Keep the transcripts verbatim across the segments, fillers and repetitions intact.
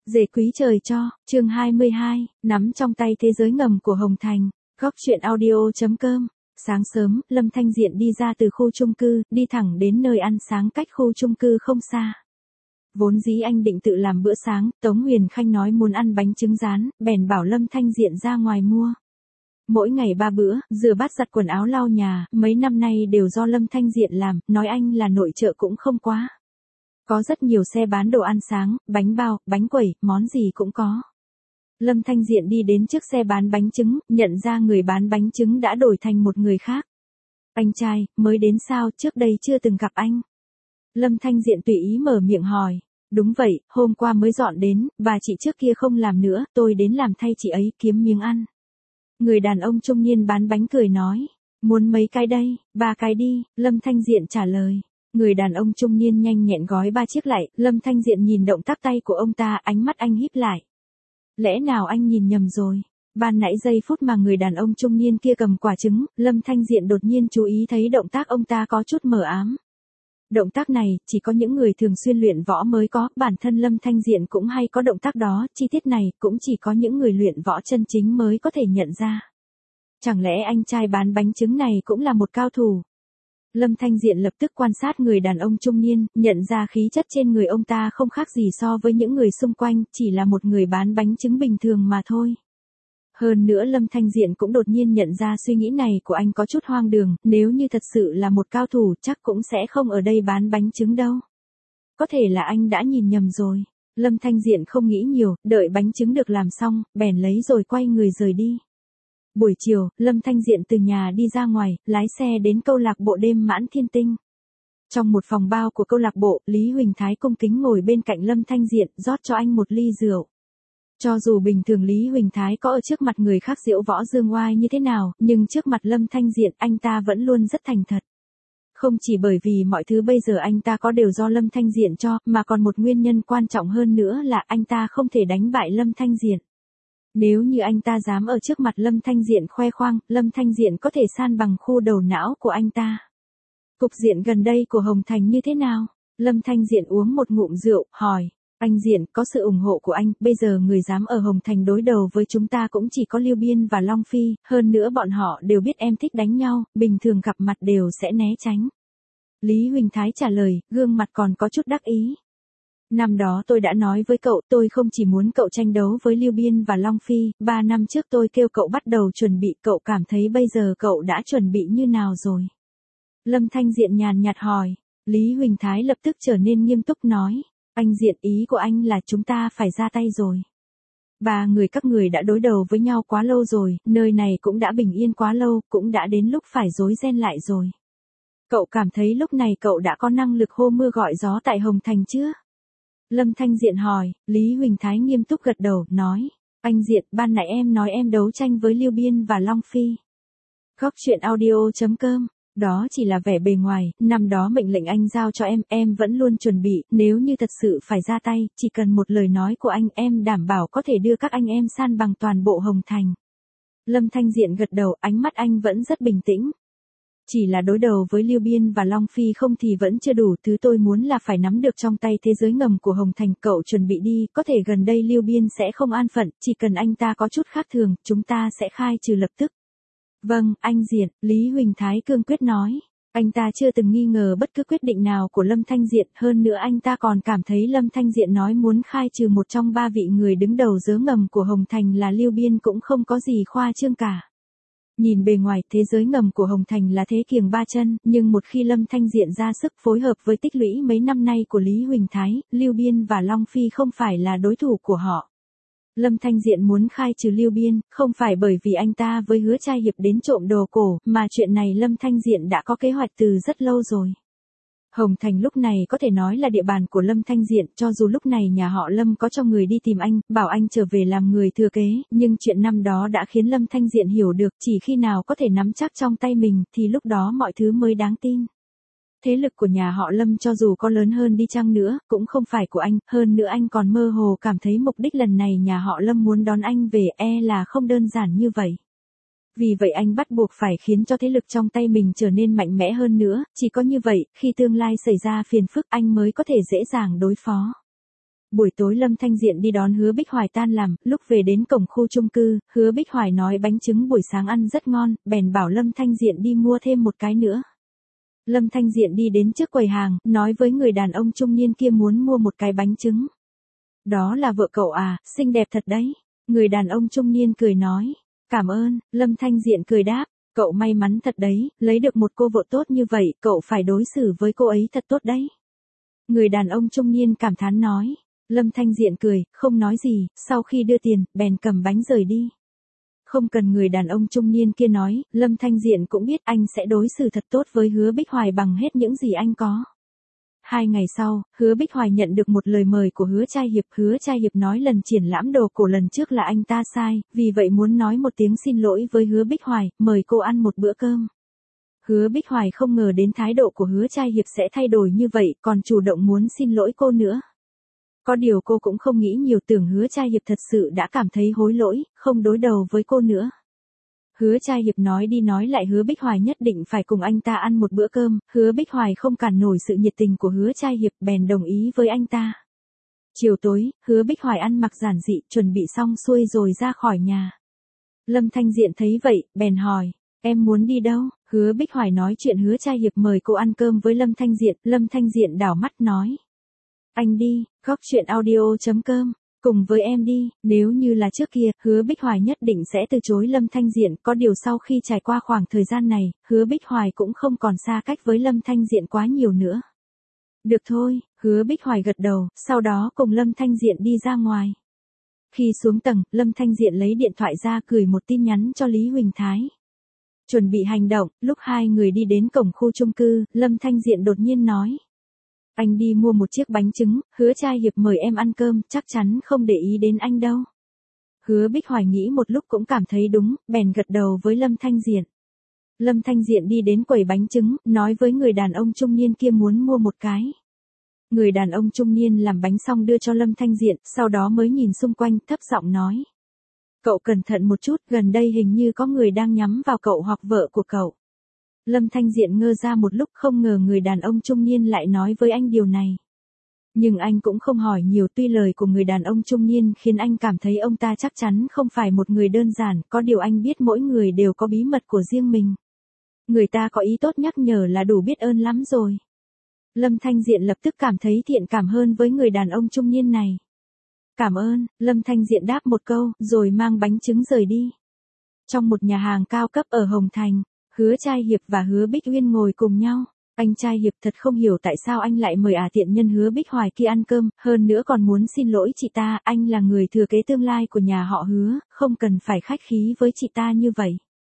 Dề quý trời cho, chương hai mươi hai, nắm trong tay thế giới ngầm của Hồng Thành, góc truyện audio chấm com. Sáng sớm, Lâm Thanh Diện đi ra từ khu chung cư, đi thẳng đến nơi ăn sáng cách khu chung cư không xa. Vốn dĩ anh định tự làm bữa sáng, Tống Huyền Khanh nói muốn ăn bánh trứng rán, bèn bảo Lâm Thanh Diện ra ngoài mua. Mỗi ngày ba bữa, rửa bát giặt quần áo lau nhà, mấy năm nay đều do Lâm Thanh Diện làm, nói anh là nội trợ cũng không quá. Có rất nhiều xe bán đồ ăn sáng, bánh bao, bánh quẩy, món gì cũng có. Lâm Thanh Diện đi đến trước xe bán bánh trứng, nhận ra người bán bánh trứng đã đổi thành một người khác. Anh trai, mới đến sao, trước đây chưa từng gặp anh. Lâm Thanh Diện tùy ý mở miệng hỏi. Đúng vậy, hôm qua mới dọn đến, bà chị trước kia không làm nữa, tôi đến làm thay chị ấy, kiếm miếng ăn. Người đàn ông trung niên bán bánh cười nói. Muốn mấy cái đây, ba cái đi, Lâm Thanh Diện trả lời. Người đàn ông trung niên nhanh nhẹn gói ba chiếc lại, Lâm Thanh Diện nhìn động tác tay của ông ta, ánh mắt anh híp lại. Lẽ nào anh nhìn nhầm rồi? Ban nãy giây phút mà người đàn ông trung niên kia cầm quả trứng, Lâm Thanh Diện đột nhiên chú ý thấy động tác ông ta có chút mờ ám. Động tác này, chỉ có những người thường xuyên luyện võ mới có, bản thân Lâm Thanh Diện cũng hay có động tác đó, chi tiết này cũng chỉ có những người luyện võ chân chính mới có thể nhận ra. Chẳng lẽ anh trai bán bánh trứng này cũng là một cao thủ? Lâm Thanh Diện lập tức quan sát người đàn ông trung niên, nhận ra khí chất trên người ông ta không khác gì so với những người xung quanh, chỉ là một người bán bánh trứng bình thường mà thôi. Hơn nữa Lâm Thanh Diện cũng đột nhiên nhận ra suy nghĩ này của anh có chút hoang đường, nếu như thật sự là một cao thủ chắc cũng sẽ không ở đây bán bánh trứng đâu. Có thể là anh đã nhìn nhầm rồi. Lâm Thanh Diện không nghĩ nhiều, đợi bánh trứng được làm xong, bèn lấy rồi quay người rời đi. Buổi chiều, Lâm Thanh Diện từ nhà đi ra ngoài, lái xe đến câu lạc bộ đêm Mãn Thiên Tinh. Trong một phòng bao của câu lạc bộ, Lý Huỳnh Thái cung kính ngồi bên cạnh Lâm Thanh Diện, rót cho anh một ly rượu. Cho dù bình thường Lý Huỳnh Thái có ở trước mặt người khác diễu võ dương oai như thế nào, nhưng trước mặt Lâm Thanh Diện anh ta vẫn luôn rất thành thật. Không chỉ bởi vì mọi thứ bây giờ anh ta có đều do Lâm Thanh Diện cho, mà còn một nguyên nhân quan trọng hơn nữa là anh ta không thể đánh bại Lâm Thanh Diện. Nếu như anh ta dám ở trước mặt Lâm Thanh Diện khoe khoang, Lâm Thanh Diện có thể san bằng khu đầu não của anh ta. Cục diện gần đây của Hồng Thành như thế nào? Lâm Thanh Diện uống một ngụm rượu, hỏi. Anh Diện, có sự ủng hộ của anh, bây giờ người dám ở Hồng Thành đối đầu với chúng ta cũng chỉ có Lưu Biên và Long Phi, hơn nữa bọn họ đều biết em thích đánh nhau, bình thường gặp mặt đều sẽ né tránh. Lý Huỳnh Thái trả lời, gương mặt còn có chút đắc ý. Năm đó tôi đã nói với cậu, tôi không chỉ muốn cậu tranh đấu với Lưu Biên và Long Phi, ba năm trước tôi kêu cậu bắt đầu chuẩn bị, cậu cảm thấy bây giờ cậu đã chuẩn bị như nào rồi? Lâm Thanh Diện nhàn nhạt hỏi, Lý Huỳnh Thái lập tức trở nên nghiêm túc nói, anh Diện, ý của anh là chúng ta phải ra tay rồi. Ba người các người đã đối đầu với nhau quá lâu rồi, nơi này cũng đã bình yên quá lâu, cũng đã đến lúc phải rối ren lại rồi. Cậu cảm thấy lúc này cậu đã có năng lực hô mưa gọi gió tại Hồng Thành chưa? Lâm Thanh Diện hỏi, Lý Huỳnh Thái nghiêm túc gật đầu, nói, anh Diện, ban nãy em nói em đấu tranh với Lưu Biên và Long Phi. Góc truyện audio chấm com, đó chỉ là vẻ bề ngoài, năm đó mệnh lệnh anh giao cho em, em vẫn luôn chuẩn bị, nếu như thật sự phải ra tay, chỉ cần một lời nói của anh, em đảm bảo có thể đưa các anh em san bằng toàn bộ Hồng Thành. Lâm Thanh Diện gật đầu, ánh mắt anh vẫn rất bình tĩnh. Chỉ là đối đầu với Lưu Biên và Long Phi không thì vẫn chưa đủ, thứ tôi muốn là phải nắm được trong tay thế giới ngầm của Hồng Thành, cậu chuẩn bị đi, có thể gần đây Lưu Biên sẽ không an phận, chỉ cần anh ta có chút khác thường, chúng ta sẽ khai trừ lập tức. Vâng, anh Diện, Lý Huỳnh Thái cương quyết nói. Anh ta chưa từng nghi ngờ bất cứ quyết định nào của Lâm Thanh Diện, hơn nữa anh ta còn cảm thấy Lâm Thanh Diện nói muốn khai trừ một trong ba vị người đứng đầu giới ngầm của Hồng Thành là Lưu Biên cũng không có gì khoa trương cả. Nhìn bề ngoài, thế giới ngầm của Hồng Thành là thế kiềng ba chân, nhưng một khi Lâm Thanh Diện ra sức phối hợp với tích lũy mấy năm nay của Lý Huỳnh Thái, Lưu Biên và Long Phi không phải là đối thủ của họ. Lâm Thanh Diện muốn khai trừ Lưu Biên, không phải bởi vì anh ta với Hứa Trai Hiệp đến trộm đồ cổ, mà chuyện này Lâm Thanh Diện đã có kế hoạch từ rất lâu rồi. Hồng Thành lúc này có thể nói là địa bàn của Lâm Thanh Diện, cho dù lúc này nhà họ Lâm có cho người đi tìm anh, bảo anh trở về làm người thừa kế, nhưng chuyện năm đó đã khiến Lâm Thanh Diện hiểu được chỉ khi nào có thể nắm chắc trong tay mình, thì lúc đó mọi thứ mới đáng tin. Thế lực của nhà họ Lâm cho dù có lớn hơn đi chăng nữa, cũng không phải của anh, hơn nữa anh còn mơ hồ cảm thấy mục đích lần này nhà họ Lâm muốn đón anh về e là không đơn giản như vậy. Vì vậy anh bắt buộc phải khiến cho thế lực trong tay mình trở nên mạnh mẽ hơn nữa, chỉ có như vậy, khi tương lai xảy ra phiền phức anh mới có thể dễ dàng đối phó. Buổi tối Lâm Thanh Diện đi đón Hứa Bích Hoài tan làm, lúc về đến cổng khu chung cư, Hứa Bích Hoài nói bánh trứng buổi sáng ăn rất ngon, bèn bảo Lâm Thanh Diện đi mua thêm một cái nữa. Lâm Thanh Diện đi đến trước quầy hàng, nói với người đàn ông trung niên kia muốn mua một cái bánh trứng. Đó là vợ cậu à, xinh đẹp thật đấy. Người đàn ông trung niên cười nói. Cảm ơn, Lâm Thanh Diện cười đáp. Cậu may mắn thật đấy, lấy được một cô vợ tốt như vậy, cậu phải đối xử với cô ấy thật tốt đấy. Người đàn ông trung niên cảm thán nói. Lâm Thanh Diện cười, không nói gì, sau khi đưa tiền, bèn cầm bánh rời đi. Không cần người đàn ông trung niên kia nói, Lâm Thanh Diện cũng biết anh sẽ đối xử thật tốt với Hứa Bích Hoài bằng hết những gì anh có. Hai ngày sau, Hứa Bích Hoài nhận được một lời mời của Hứa Trai Hiệp. Hứa Trai Hiệp nói lần triển lãm đồ cổ lần trước là anh ta sai, vì vậy muốn nói một tiếng xin lỗi với Hứa Bích Hoài, mời cô ăn một bữa cơm. Hứa Bích Hoài không ngờ đến thái độ của Hứa Trai Hiệp sẽ thay đổi như vậy, còn chủ động muốn xin lỗi cô nữa. Có điều cô cũng không nghĩ nhiều, tưởng Hứa Trai Hiệp thật sự đã cảm thấy hối lỗi, không đối đầu với cô nữa. Hứa Trai Hiệp nói đi nói lại Hứa Bích Hoài nhất định phải cùng anh ta ăn một bữa cơm, Hứa Bích Hoài không cản nổi sự nhiệt tình của Hứa Trai Hiệp bèn đồng ý với anh ta. Chiều tối, Hứa Bích Hoài ăn mặc giản dị, chuẩn bị xong xuôi rồi ra khỏi nhà. Lâm Thanh Diện thấy vậy, bèn hỏi, em muốn đi đâu? Hứa Bích Hoài nói chuyện Hứa Trai Hiệp mời cô ăn cơm với Lâm Thanh Diện, Lâm Thanh Diện đảo mắt nói. Anh đi, góc chuyện audio chấm com. Cùng với em đi, nếu như là trước kia, Hứa Bích Hoài nhất định sẽ từ chối Lâm Thanh Diện, có điều sau khi trải qua khoảng thời gian này, Hứa Bích Hoài cũng không còn xa cách với Lâm Thanh Diện quá nhiều nữa. Được thôi, Hứa Bích Hoài gật đầu, sau đó cùng Lâm Thanh Diện đi ra ngoài. Khi xuống tầng, Lâm Thanh Diện lấy điện thoại ra gửi một tin nhắn cho Lý Huỳnh Thái. Chuẩn bị hành động, lúc hai người đi đến cổng khu chung cư, Lâm Thanh Diện đột nhiên nói. Anh đi mua một chiếc bánh trứng, Hứa Trai Hiệp mời em ăn cơm, chắc chắn không để ý đến anh đâu. Hứa Bích Hoài nghĩ một lúc cũng cảm thấy đúng, bèn gật đầu với Lâm Thanh Diện. Lâm Thanh Diện đi đến quầy bánh trứng, nói với người đàn ông trung niên kia muốn mua một cái. Người đàn ông trung niên làm bánh xong đưa cho Lâm Thanh Diện, sau đó mới nhìn xung quanh, thấp giọng nói. Cậu cẩn thận một chút, gần đây hình như có người đang nhắm vào cậu hoặc vợ của cậu. Lâm Thanh Diện ngơ ra một lúc, không ngờ người đàn ông trung niên lại nói với anh điều này. Nhưng anh cũng không hỏi nhiều, tuy lời của người đàn ông trung niên khiến anh cảm thấy ông ta chắc chắn không phải một người đơn giản, có điều anh biết mỗi người đều có bí mật của riêng mình. Người ta có ý tốt nhắc nhở là đủ biết ơn lắm rồi. Lâm Thanh Diện lập tức cảm thấy thiện cảm hơn với người đàn ông trung niên này. Cảm ơn, Lâm Thanh Diện đáp một câu, rồi mang bánh trứng rời đi. Trong một nhà hàng cao cấp ở Hồng Thành, Hứa Trai Hiệp và Hứa Bích Uyên ngồi cùng nhau. Anh Trai Hiệp thật không hiểu tại sao anh lại mời ả tiện nhân Hứa Bích Hoài kia ăn cơm, hơn nữa còn muốn xin lỗi chị ta, anh là người thừa kế tương lai của nhà họ Hứa, không cần phải khách khí với chị ta như vậy.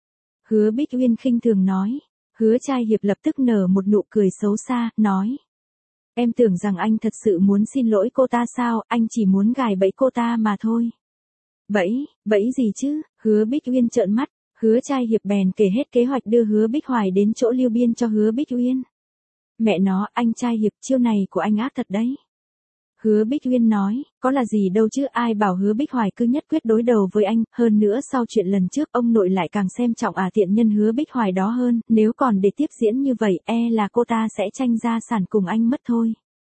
Hứa Bích Uyên khinh thường nói. Hứa Trai Hiệp lập tức nở một nụ cười xấu xa, nói. Em tưởng rằng anh thật sự muốn xin lỗi cô ta sao, anh chỉ muốn gài bẫy cô ta mà thôi. Bẫy, bẫy gì chứ? Hứa Bích Uyên trợn mắt. Hứa Trai Hiệp bèn kể hết kế hoạch đưa Hứa Bích Hoài đến chỗ Lưu Biên cho Hứa Bích Uyên. Mẹ nó, anh Trai Hiệp, chiêu này của anh ác thật đấy. Hứa Bích Uyên nói, có là gì đâu chứ, ai bảo Hứa Bích Hoài cứ nhất quyết đối đầu với anh, hơn nữa sau chuyện lần trước ông nội lại càng xem trọng ả tiện nhân Hứa Bích Hoài đó hơn, nếu còn để tiếp diễn như vậy, e là cô ta sẽ tranh gia sản cùng anh mất thôi.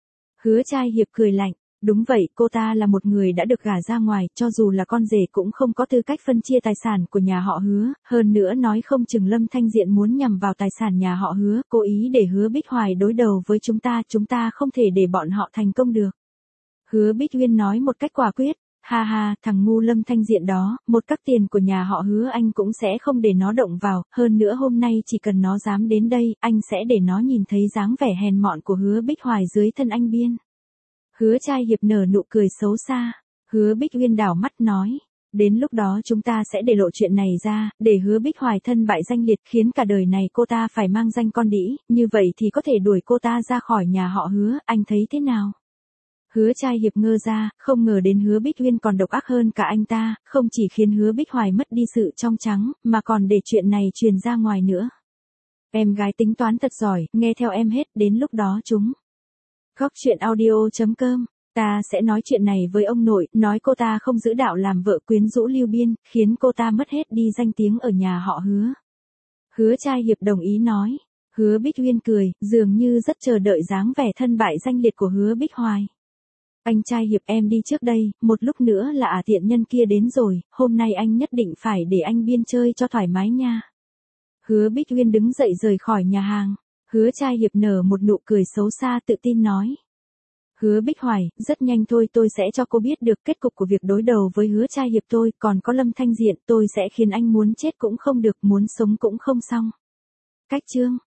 Hứa Trai Hiệp cười lạnh. Đúng vậy, cô ta là một người đã được gả ra ngoài, cho dù là con rể cũng không có tư cách phân chia tài sản của nhà họ Hứa, hơn nữa nói không chừng Lâm Thanh Diện muốn nhằm vào tài sản nhà họ Hứa, cố ý để Hứa Bích Hoài đối đầu với chúng ta, chúng ta không thể để bọn họ thành công được. Hứa Bích Uyên nói một cách quả quyết, ha ha, thằng ngu Lâm Thanh Diện đó, một các tiền của nhà họ Hứa anh cũng sẽ không để nó động vào, hơn nữa hôm nay chỉ cần nó dám đến đây, anh sẽ để nó nhìn thấy dáng vẻ hèn mọn của Hứa Bích Hoài dưới thân anh Biên. Hứa Trai Hiệp nở nụ cười xấu xa. Hứa Bích Uyên đảo mắt nói. Đến lúc đó chúng ta sẽ để lộ chuyện này ra, để Hứa Bích Hoài thân bại danh liệt, khiến cả đời này cô ta phải mang danh con đĩ, như vậy thì có thể đuổi cô ta ra khỏi nhà họ Hứa, anh thấy thế nào? Hứa Trai Hiệp ngơ ra, không ngờ đến Hứa Bích Uyên còn độc ác hơn cả anh ta, không chỉ khiến Hứa Bích Hoài mất đi sự trong trắng, mà còn để chuyện này truyền ra ngoài nữa. Em gái tính toán thật giỏi, nghe theo em hết, đến lúc đó chúng. Góc chuyện audio chấm com, ta sẽ nói chuyện này với ông nội, nói cô ta không giữ đạo làm vợ quyến rũ Lưu Biên, khiến cô ta mất hết đi danh tiếng ở nhà họ Hứa. Hứa Trai Hiệp đồng ý nói. Hứa Bích Uyên cười, dường như rất chờ đợi dáng vẻ thân bại danh liệt của Hứa Bích Hoài. Anh trai Hiệp em đi trước đây, một lúc nữa là ả tiện nhân kia đến rồi, hôm nay anh nhất định phải để anh biên chơi cho thoải mái nha. Hứa Bích Uyên đứng dậy rời khỏi nhà hàng. Hứa trai Hiệp nở một nụ cười xấu xa tự tin nói. Hứa Bích Hoài, rất nhanh thôi tôi sẽ cho cô biết được kết cục của việc đối đầu với Hứa trai Hiệp tôi, còn có Lâm Thanh Diện tôi sẽ khiến anh muốn chết cũng không được, muốn sống cũng không xong. Cách chương